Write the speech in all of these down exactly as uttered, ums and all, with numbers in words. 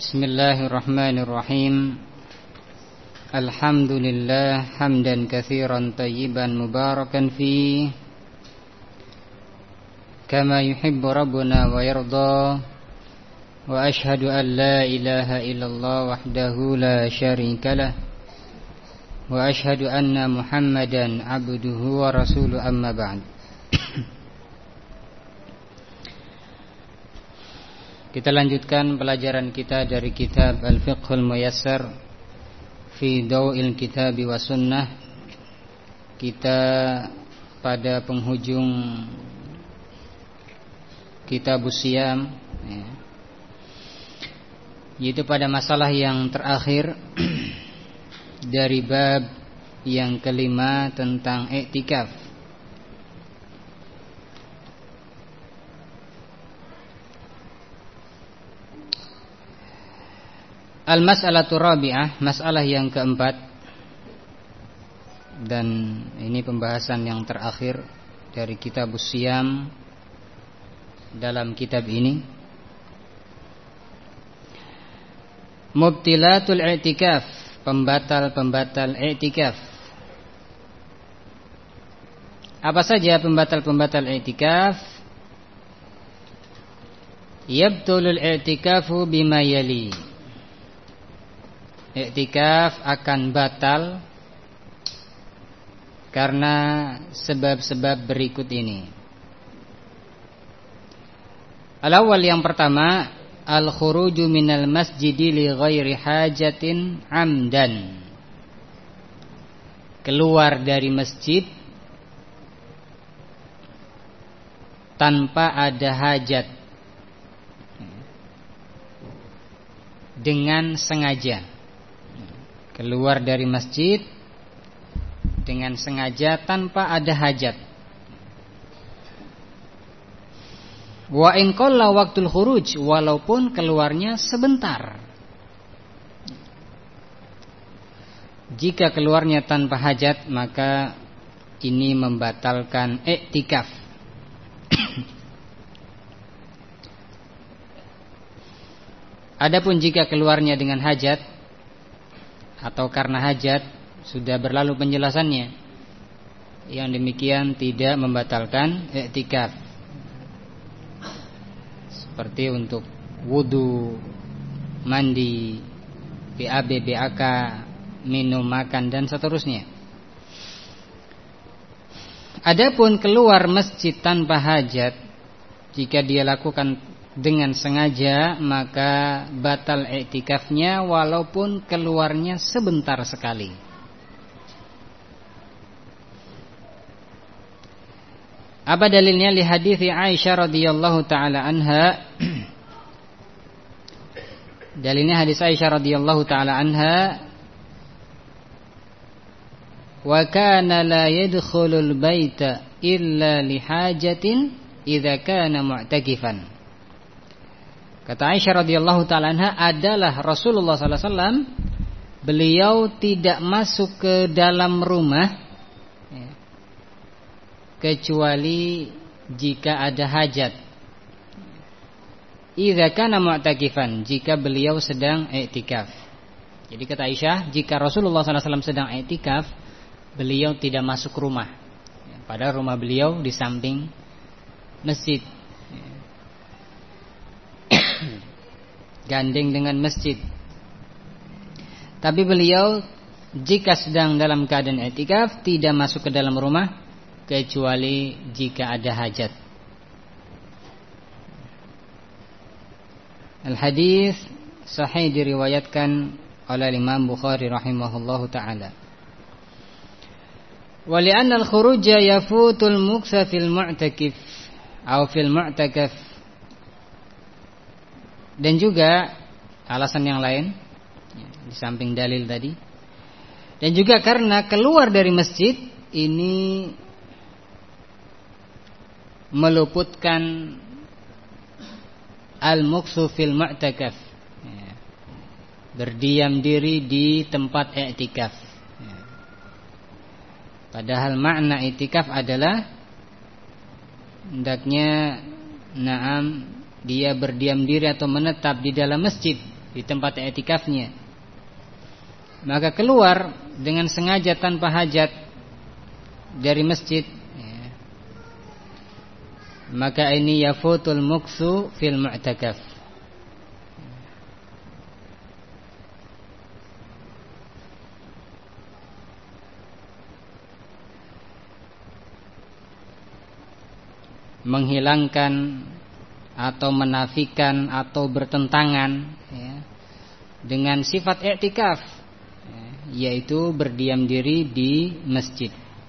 Bismillahirrahmanirrahim. Alhamdulillah hamdan katsiran tayyiban mubarakan fi kama yuhibbu rabbuna wa yarda. Wa ashhadu an la ilaha illallah wahdahu la syarika lah. Wa ashhadu anna Muhammadan abduhu wa rasuluhu, amma ba'd. Kita lanjutkan pelajaran kita dari kitab Al-Fiqhul Muyassar fi Daw'il Kitab wa Sunnah. Kita pada penghujung Kitab Siyam, ya, yaitu pada masalah yang terakhir dari bab yang kelima tentang i'tikaf. Al-mas'alatu rabi'ah, masalah yang keempat, dan ini pembahasan yang terakhir dari kitab Siyam dalam kitab ini. Mubtilatul i'tikaf, pembatal-pembatal i'tikaf. Apa saja pembatal-pembatal i'tikaf? Yabtulul i'tikafu bima yali. I'tikaf akan batal karena sebab-sebab berikut ini. Al-awwal, yang pertama, al-khuruju minal masjidi li ghairi hajatin amdan. Keluar dari masjid tanpa ada hajat, dengan sengaja. Keluar dari masjid dengan sengaja tanpa ada hajat. Wa in qalla waqtul khuruj, walaupun keluarnya sebentar. Jika keluarnya tanpa hajat, maka ini membatalkan i'tikaf. Adapun jika keluarnya dengan hajat atau karena hajat, sudah berlalu penjelasannya. Yang demikian tidak membatalkan i'tikaf. Seperti untuk wudu, mandi, B A B, B A K, minum, makan, dan seterusnya. Adapun keluar masjid tanpa hajat, jika dia lakukan dengan sengaja, maka batal i'tikafnya walaupun keluarnya sebentar sekali. Apa dalilnya? Li hadithi Aisyah radhiyallahu taala anha. Dalilnya hadis Aisyah radhiyallahu taala anha, wa kana la yadkhulul baita illa li hajatin idza kana mu'takifan. Kata Aisyah radhiyallahu taala anha, adalah Rasulullah sallallahu alaihi wasallam, beliau tidak masuk ke dalam rumah ya, kecuali jika ada hajat. Idza kana mu'takifan, jika beliau sedang i'tikaf. Jadi kata Aisyah, jika Rasulullah sallallahu alaihi wasallam sedang i'tikaf, beliau tidak masuk rumah. Padahal rumah beliau di samping masjid, gandeng dengan masjid. Tapi beliau jika sedang dalam keadaan i'tikaf tidak masuk ke dalam rumah kecuali jika ada hajat. Al-hadis sahih diriwayatkan oleh Imam Bukhari rahimahullahu taala. Wa li'anna al-khuruja yafutul muksa fil mu'takif atau fil mu'takaf. Dan juga alasan yang lain, di samping dalil tadi, dan juga karena keluar dari masjid ini meluputkan al-muksu fil mu'takaf, berdiam diri di tempat i'tikaf. Padahal makna i'tikaf adalah hendaknya na'am dia berdiam diri atau menetap di dalam masjid di tempat i'tikafnya, maka keluar dengan sengaja tanpa hajat dari masjid, ya, maka ini yafutul muktsu fil mu'takaf. Menghilangkan atau menafikan atau bertentangan, ya, dengan sifat i'tikaf, ya, yaitu berdiam diri di masjid.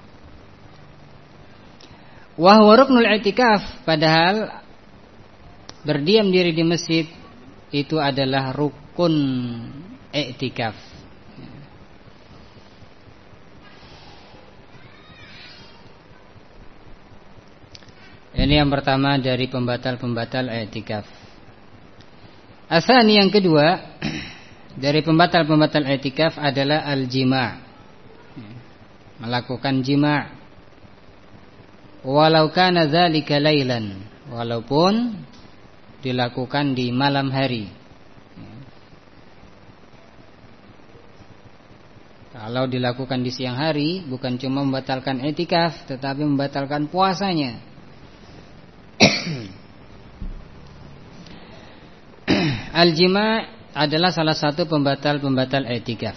Wa huwa ruknul i'tikaf, padahal berdiam diri di masjid itu adalah rukun i'tikaf. Ini yang pertama dari pembatal-pembatal i'tikaf. Asani, yang kedua dari pembatal-pembatal i'tikaf adalah al-jima', melakukan jima', walau kana dzalika lailan, walaupun dilakukan di malam hari. Kalau dilakukan di siang hari, bukan cuma membatalkan i'tikaf, tetapi membatalkan puasanya. Al-jima' adalah salah satu pembatal-pembatal i'tikaf,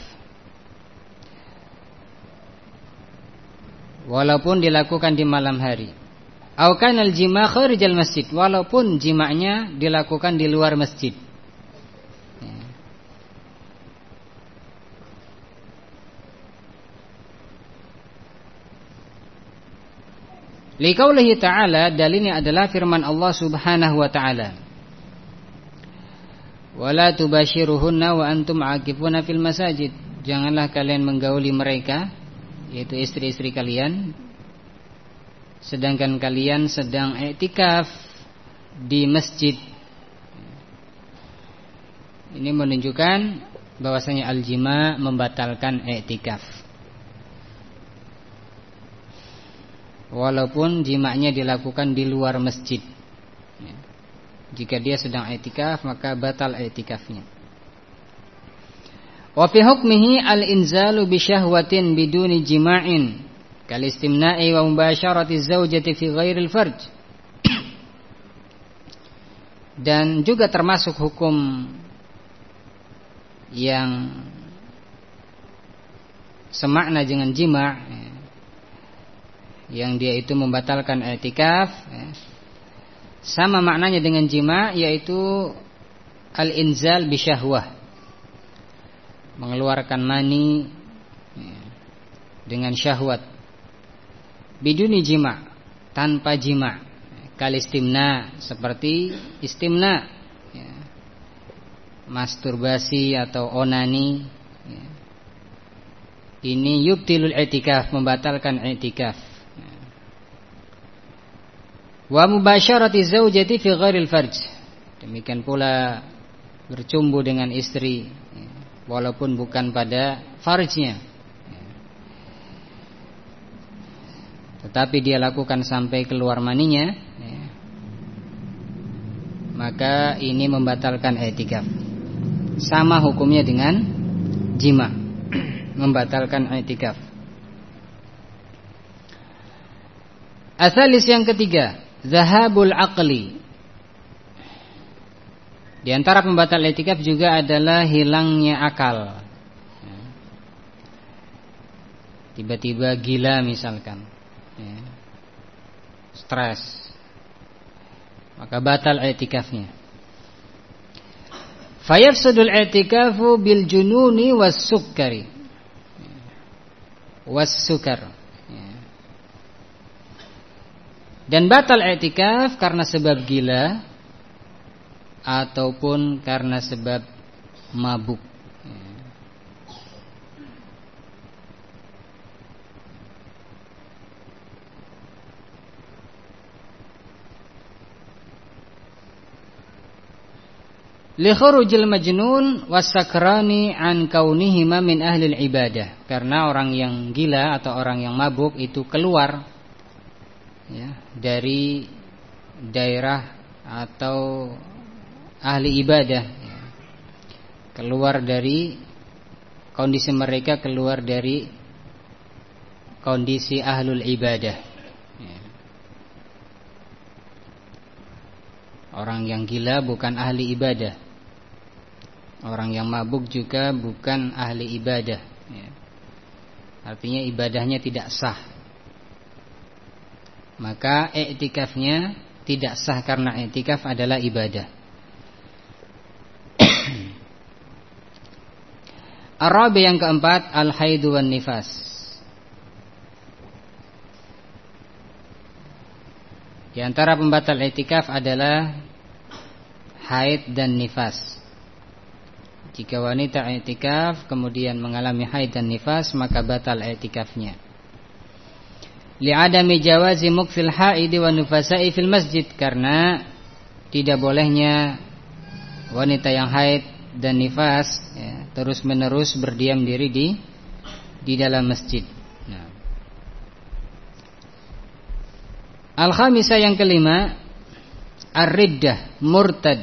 walaupun dilakukan di malam hari. Au kana al-jima' kharijal masjid, walaupun jima'nya dilakukan di luar masjid. Liqaulihi ta'ala, dalilnya adalah firman Allah Subhanahu wa ta'ala, wala tubashiruhunna wa antum aqifuna fil masajid. Janganlah kalian menggauli mereka, yaitu istri-istri kalian, sedangkan kalian sedang i'tikaf di masjid. Ini menunjukkan bahwasanya al-jima' membatalkan i'tikaf, walaupun jima'nya dilakukan di luar masjid. Jika dia sedang i'tikaf, maka batal i'tikafnya. Wa fi hukmihi al-inzalu bi syahwatin biduni jima'in kal istimna'i wa mubasharati zaujati fi ghairil farj. Dan juga termasuk hukum yang semakna dengan jima', yang dia itu membatalkan i'tikaf, sama maknanya dengan jima', yaitu al-inzal bi syahwah, mengeluarkan mani dengan syahwat, biduni jima', tanpa jima', kal istimna, seperti istimna, masturbasi atau onani. Ini yubtilul i'tikaf, membatalkan i'tikaf. Wa mubasyarati zaujati fi ghairil farj, demikian pula bercumbu dengan istri walaupun bukan pada farjnya, tetapi dia lakukan sampai keluar maninya, maka ini membatalkan i'tikaf. Sama hukumnya dengan jima', membatalkan i'tikaf. Asalis, yang ketiga, zahabul aqli. Di antara pembatal i'tikaf juga adalah hilangnya akal. Tiba-tiba gila misalkan, ya, stres, maka batal i'tikafnya. Fayafsudul i'tikafu bil jununi was sukkari was sukar. Dan batal i'tikaf karena sebab gila ataupun karena sebab mabuk. Li khurujil majnun was-sakrani an kaunihima min ahli ibadah. Karena orang yang gila atau orang yang mabuk itu keluar, ya, dari daerah atau ahli ibadah, ya, keluar dari kondisi mereka, keluar dari kondisi ahlul ibadah. Orang yang gila bukan ahli ibadah. Orang yang mabuk juga bukan ahli ibadah. Artinya ibadahnya tidak sah. Maka i'tikafnya tidak sah karena i'tikaf adalah ibadah. Ar-rabi yang keempat, al-haidu wan nifas. Di antara pembatal i'tikaf adalah haid dan nifas. Jika wanita i'tikaf kemudian mengalami haid dan nifas, maka batal i'tikafnya. Li'adami jawazi mukfil haidi wa nufasa'i fil masjid, karena tidak bolehnya wanita yang haid dan nifas ya, terus menerus berdiam diri di di dalam masjid. Nah. Al-khamisah yang kelima, ar-riddah, murtad,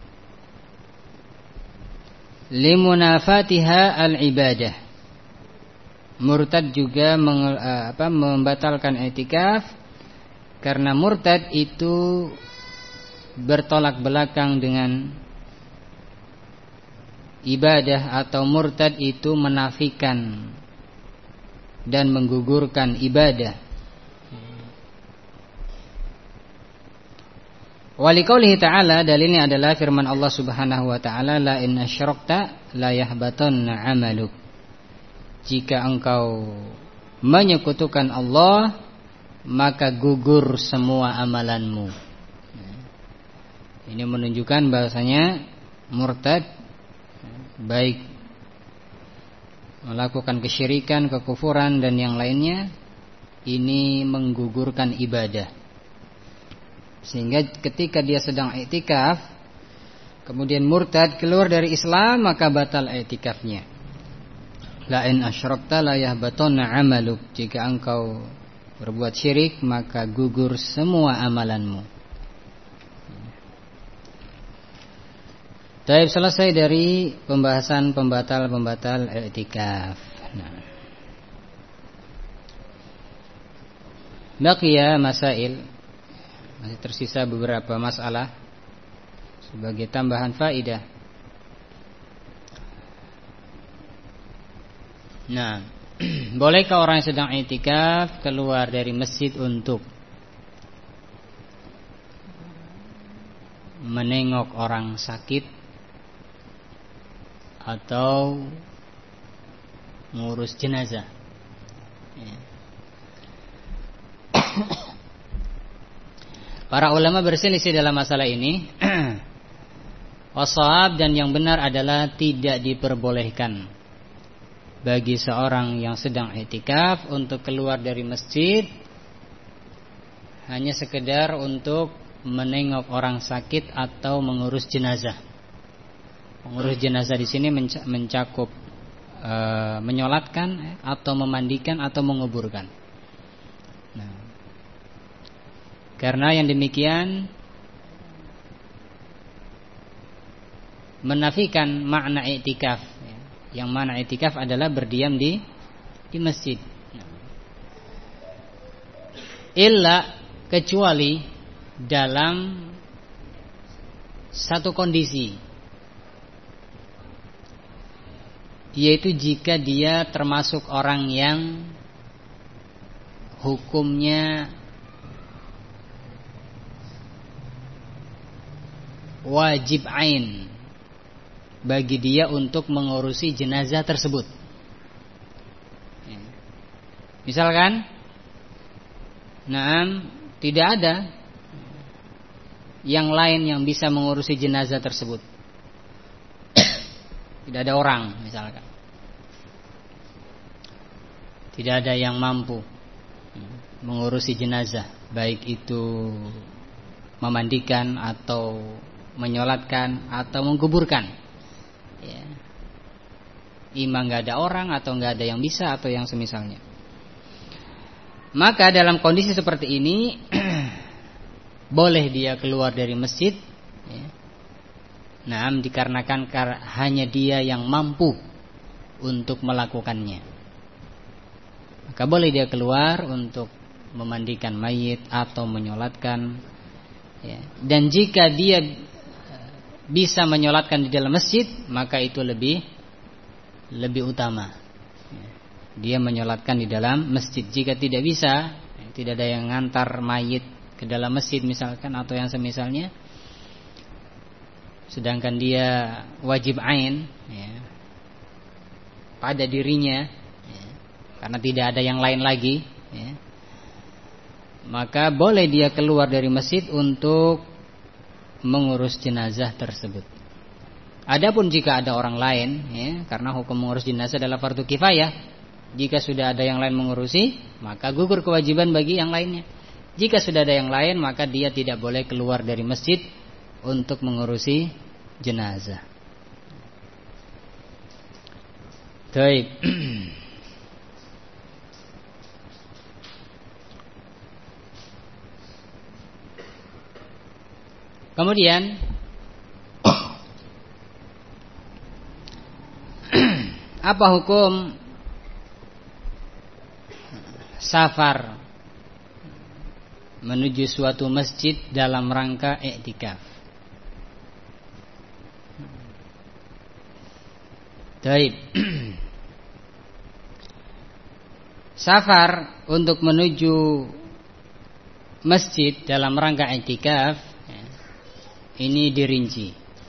limunafatiha al-ibadah. Murtad juga meng, apa, membatalkan i'tikaf, karena murtad itu bertolak belakang dengan ibadah, atau murtad itu menafikan dan menggugurkan ibadah. Waliqaulihi ta'ala, dalilnya adalah firman Allah Subhanahu wa ta'ala, la in asyrakta la yahbatanna 'amaluk. Jika engkau menyekutukan Allah, maka gugur semua amalanmu. Ini menunjukkan bahasanya murtad, baik melakukan kesyirikan, kekufuran dan yang lainnya, ini menggugurkan ibadah. Sehingga ketika dia sedang i'tikaf kemudian murtad, keluar dari Islam, maka batal i'tikafnya. La in asyrakta la yahbatanna 'amaluk. Jika engkau berbuat syirik, maka gugur semua amalanmu. Baik, selesai dari pembahasan pembatal-pembatal i'tikaf. Nah. Baqiya masail, masih tersisa beberapa masalah sebagai tambahan faidah. Nah, bolehkah orang yang sedang i'tikaf keluar dari masjid untuk menengok orang sakit atau mengurus jenazah? Ya. Para ulama berselisih dalam masalah ini. Washab dan yang benar adalah tidak diperbolehkan bagi seorang yang sedang i'tikaf untuk keluar dari masjid hanya sekedar untuk menengok orang sakit atau mengurus jenazah. Mengurus jenazah di sini mencakup e, menyolatkan atau memandikan atau menguburkan. Nah, karena yang demikian menafikan makna i'tikaf. Yang mana i'tikaf adalah berdiam di di masjid. Illa, kecuali dalam satu kondisi, yaitu jika dia termasuk orang yang hukumnya wajib ain bagi dia untuk mengurusi jenazah tersebut. Misalkan, nah, tidak ada yang lain yang bisa mengurusi jenazah tersebut. Tidak ada orang, misalkan. Tidak ada yang mampu mengurusi jenazah, baik itu memandikan atau menyolatkan atau menguburkan. Ya. Imam gak ada orang atau gak ada yang bisa atau yang semisalnya. Maka dalam kondisi seperti ini boleh dia keluar dari masjid ya. Nah, dikarenakan hanya dia yang mampu untuk melakukannya, maka boleh dia keluar untuk memandikan mayit atau menyolatkan, ya. Dan jika dia bisa menyolatkan di dalam masjid, maka itu lebih lebih utama, ya. Dia menyolatkan di dalam masjid. Jika tidak bisa, ya, tidak ada yang ngantar mayit ke dalam masjid misalkan atau yang semisalnya, sedangkan dia wajib ain, ya, pada dirinya, ya, karena tidak ada yang lain lagi, ya, maka boleh dia keluar dari masjid untuk mengurus jenazah tersebut. Adapun jika ada orang lain, ya, karena hukum mengurus jenazah adalah fardu kifayah, jika sudah ada yang lain mengurusi, maka gugur kewajiban bagi yang lainnya. Jika sudah ada yang lain, maka dia tidak boleh keluar dari masjid untuk mengurusi jenazah. Baik. Kemudian apa hukum safar menuju suatu masjid dalam rangka i'tikaf? Baik. Safar untuk menuju masjid dalam rangka i'tikaf ini dirinci.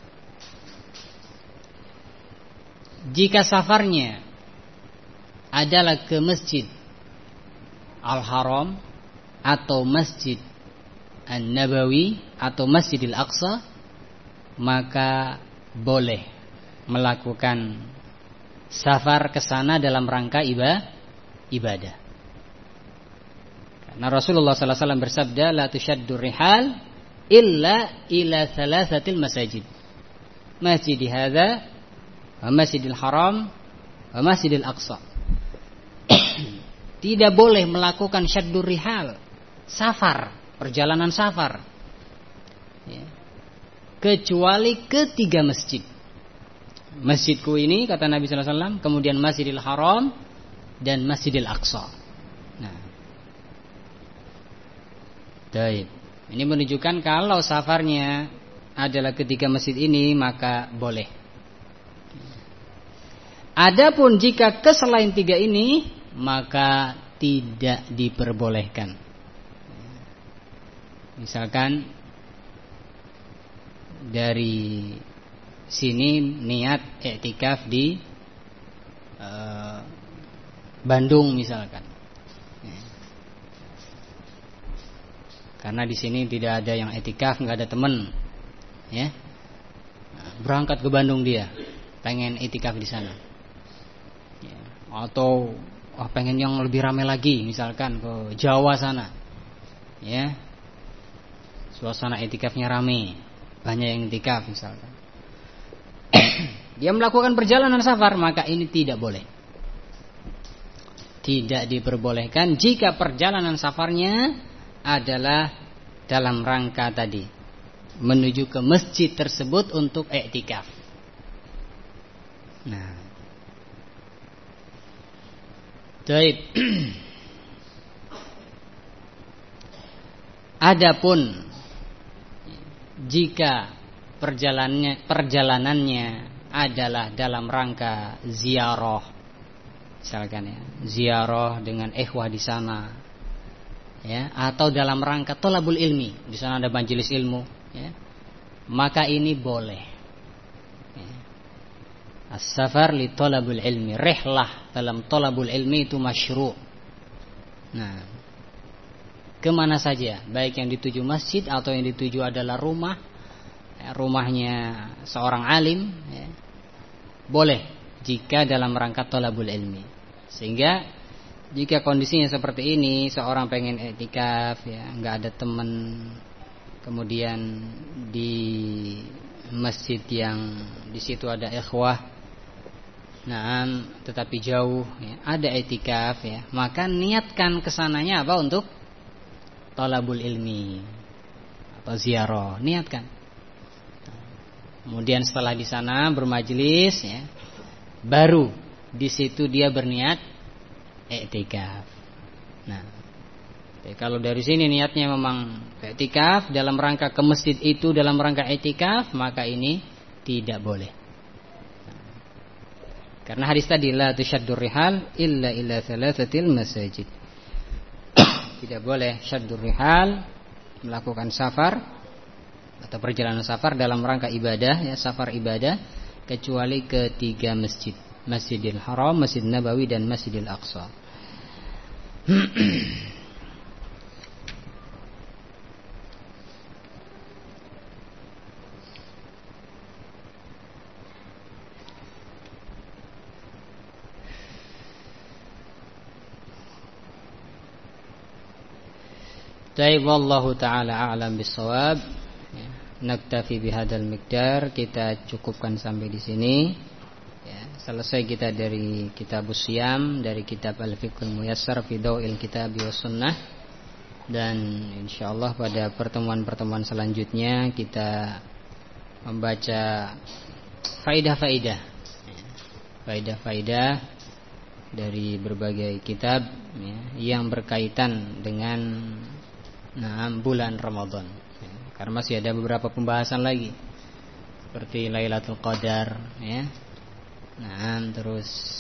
Jika safarnya adalah ke Masjid Al-Haram atau Masjid An-Nabawi atau Masjidil Aqsa, maka boleh melakukan safar ke sana dalam rangka ibadah. Karena Rasulullah sallallahu alaihi wasallam bersabda, la tushaddur rihal illa ila thalathatil masajid, masjid hadza wa masjidil haram wa masjidil aqsa. Tidak boleh melakukan syaddur rihal, safar, perjalanan safar, ya, kecuali ketiga masjid. Masjidku ini, kata Nabi sallallahu alaihi wasallam, kemudian Masjidil Haram dan Masjidil Aqsa. Nah, baik. Ini menunjukkan kalau safarnya adalah ketiga masjid ini, maka boleh. Adapun jika ke selain tiga ini, maka tidak diperbolehkan. Misalkan dari sini niat i'tikaf di uh, Bandung misalkan. Karena di sini tidak ada yang i'tikaf, nggak ada teman, ya. Berangkat ke Bandung dia, pengen i'tikaf di sana, ya. Atau oh, pengen yang lebih ramai lagi, misalkan ke Jawa sana, ya. Suasana i'tikafnya ramai, banyak yang i'tikaf misalkan. Dia melakukan perjalanan safar, maka ini tidak boleh, tidak diperbolehkan jika perjalanan safarnya adalah dalam rangka tadi menuju ke masjid tersebut untuk i'tikaf. Nah, baik. Adapun jika perjalanannya perjalanannya adalah dalam rangka ziarah, misalkan ya, ziarah dengan ikhwah di sana, ya, atau dalam rangka thalabul ilmi, di sana ada majelis ilmu, ya, maka ini boleh. Ya. As-safar li thalabul ilmi, rihlah dalam thalabul ilmi itu masyru'. Nah, kemana saja, baik yang dituju masjid atau yang dituju adalah rumah, ya, rumahnya seorang alim, ya, boleh jika dalam rangka thalabul ilmi. Sehingga jika kondisinya seperti ini, seorang pengen i'tikaf, ya, nggak ada teman, kemudian di masjid yang di situ ada ikhwah, nah, tetapi jauh, ya, ada i'tikaf, ya, maka niatkan kesananya apa untuk talabul ilmi atau ziarah, niatkan. Kemudian setelah di sana bermajelis, ya, baru di situ dia berniat i'tikaf. Nah, kalau dari sini niatnya memang i'tikaf dalam rangka ke masjid itu dalam rangka i'tikaf, maka ini tidak boleh. Karena hadis tadi la tusyaddur rihal illa ila thalathatil masajid. Tidak boleh syaddur rihal, melakukan safar atau perjalanan safar dalam rangka ibadah, ya, safar ibadah, kecuali ke tiga masjid. Masjidil Haram, Masjid Nabawi, dan Masjidil Aqsa. Baik, wallahu taala a'lam bissawab. Ya, naktafi bihadzal miqdar, kita cukupkan sampai di sini. Ya, selesai kita dari kitab Siyam, dari kitab Al-Fiqhul Muyassar fi Dawil Kitab was Sunnah. Dan insyaallah pada pertemuan-pertemuan selanjutnya kita membaca faidah-faidah, ya, faidah-faidah dari berbagai kitab, ya, yang berkaitan dengan nah, bulan Ramadan, ya, karena masih ada beberapa pembahasan lagi seperti Lailatul Qadar, ya. Nah, terus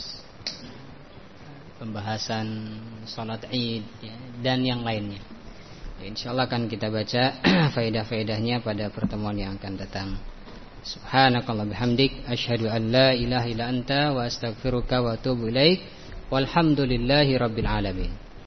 pembahasan salat Id, ya, dan yang lainnya. Ya, insyaallah akan kita baca faedah-faedahnya pada pertemuan yang akan datang. Subhanakallah bihamdik, asyhadu an la ilaha illa anta wa astaghfiruka wa atubu ilaik. Walhamdulillahi rabbil alamin.